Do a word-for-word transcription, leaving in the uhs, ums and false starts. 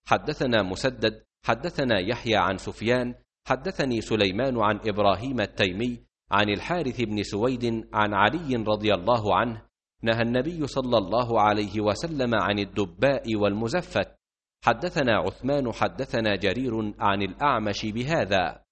حدثنا مسدد حدثنا يحيى عن سفيان حدثني سليمان عن إبراهيم التيمي عن الحارث بن سويد عن علي رضي الله عنه نهى النبي صلى الله عليه وسلم عن الدباء والمزفت. حدثنا عثمان حدثنا جرير عن الأعمش بهذا.